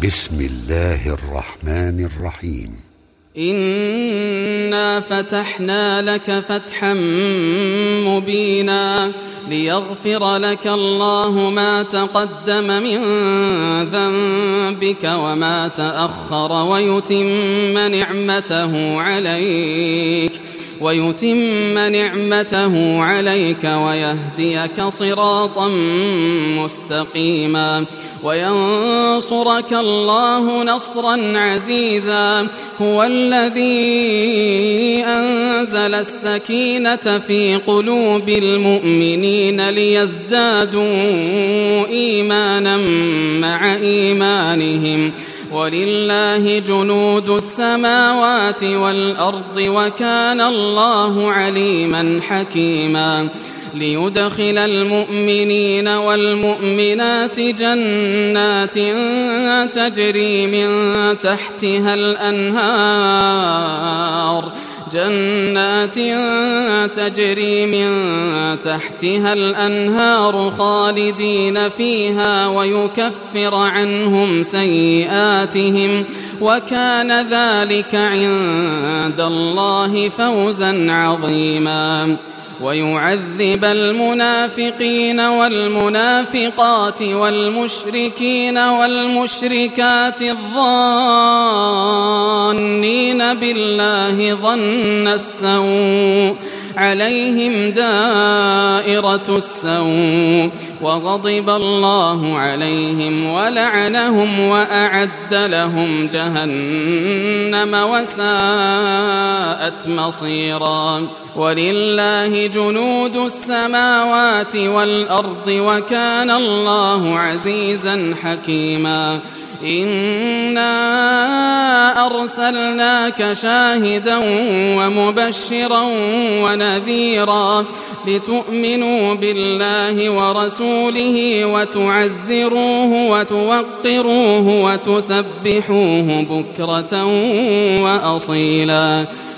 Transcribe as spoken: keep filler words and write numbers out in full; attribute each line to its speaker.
Speaker 1: بسم الله الرحمن الرحيم.
Speaker 2: إنا فتحنا لك فتحا مبينا ليغفر لك الله ما تقدم من ذنبك وما تأخر ويتم نعمته عليك ويتم نعمته عليك ويهديك صراطا مستقيما وينصرك الله نصرا عزيزا. هو الذي أنزل السكينة في قلوب المؤمنين ليزدادوا إيمانا مع إيمانهم ولله جنود السماوات والأرض وكان الله عليما حكيما. ليدخل المؤمنين والمؤمنات جنات تجري من تحتها الأنهار جنات تجري من تحتها الأنهار خالدين فيها ويكفر عنهم سيئاتهم وكان ذلك عند الله فوزا عظيما. ويعذب المنافقين والمنافقات والمشركين والمشركات الظانين بالله ظن السوء عليهم دائرة السوء وغضب الله عليهم ولعنهم وأعد لهم جهنم وساءت مصيرا. ولله جنود السماوات والأرض وكان الله عزيزا حكيما. إنا أرسلناك شاهدا ومبشرا ونذيرا لتؤمنوا بالله ورسوله وتعزروه وتوقروه وتسبحوه بكرة وأصيلا.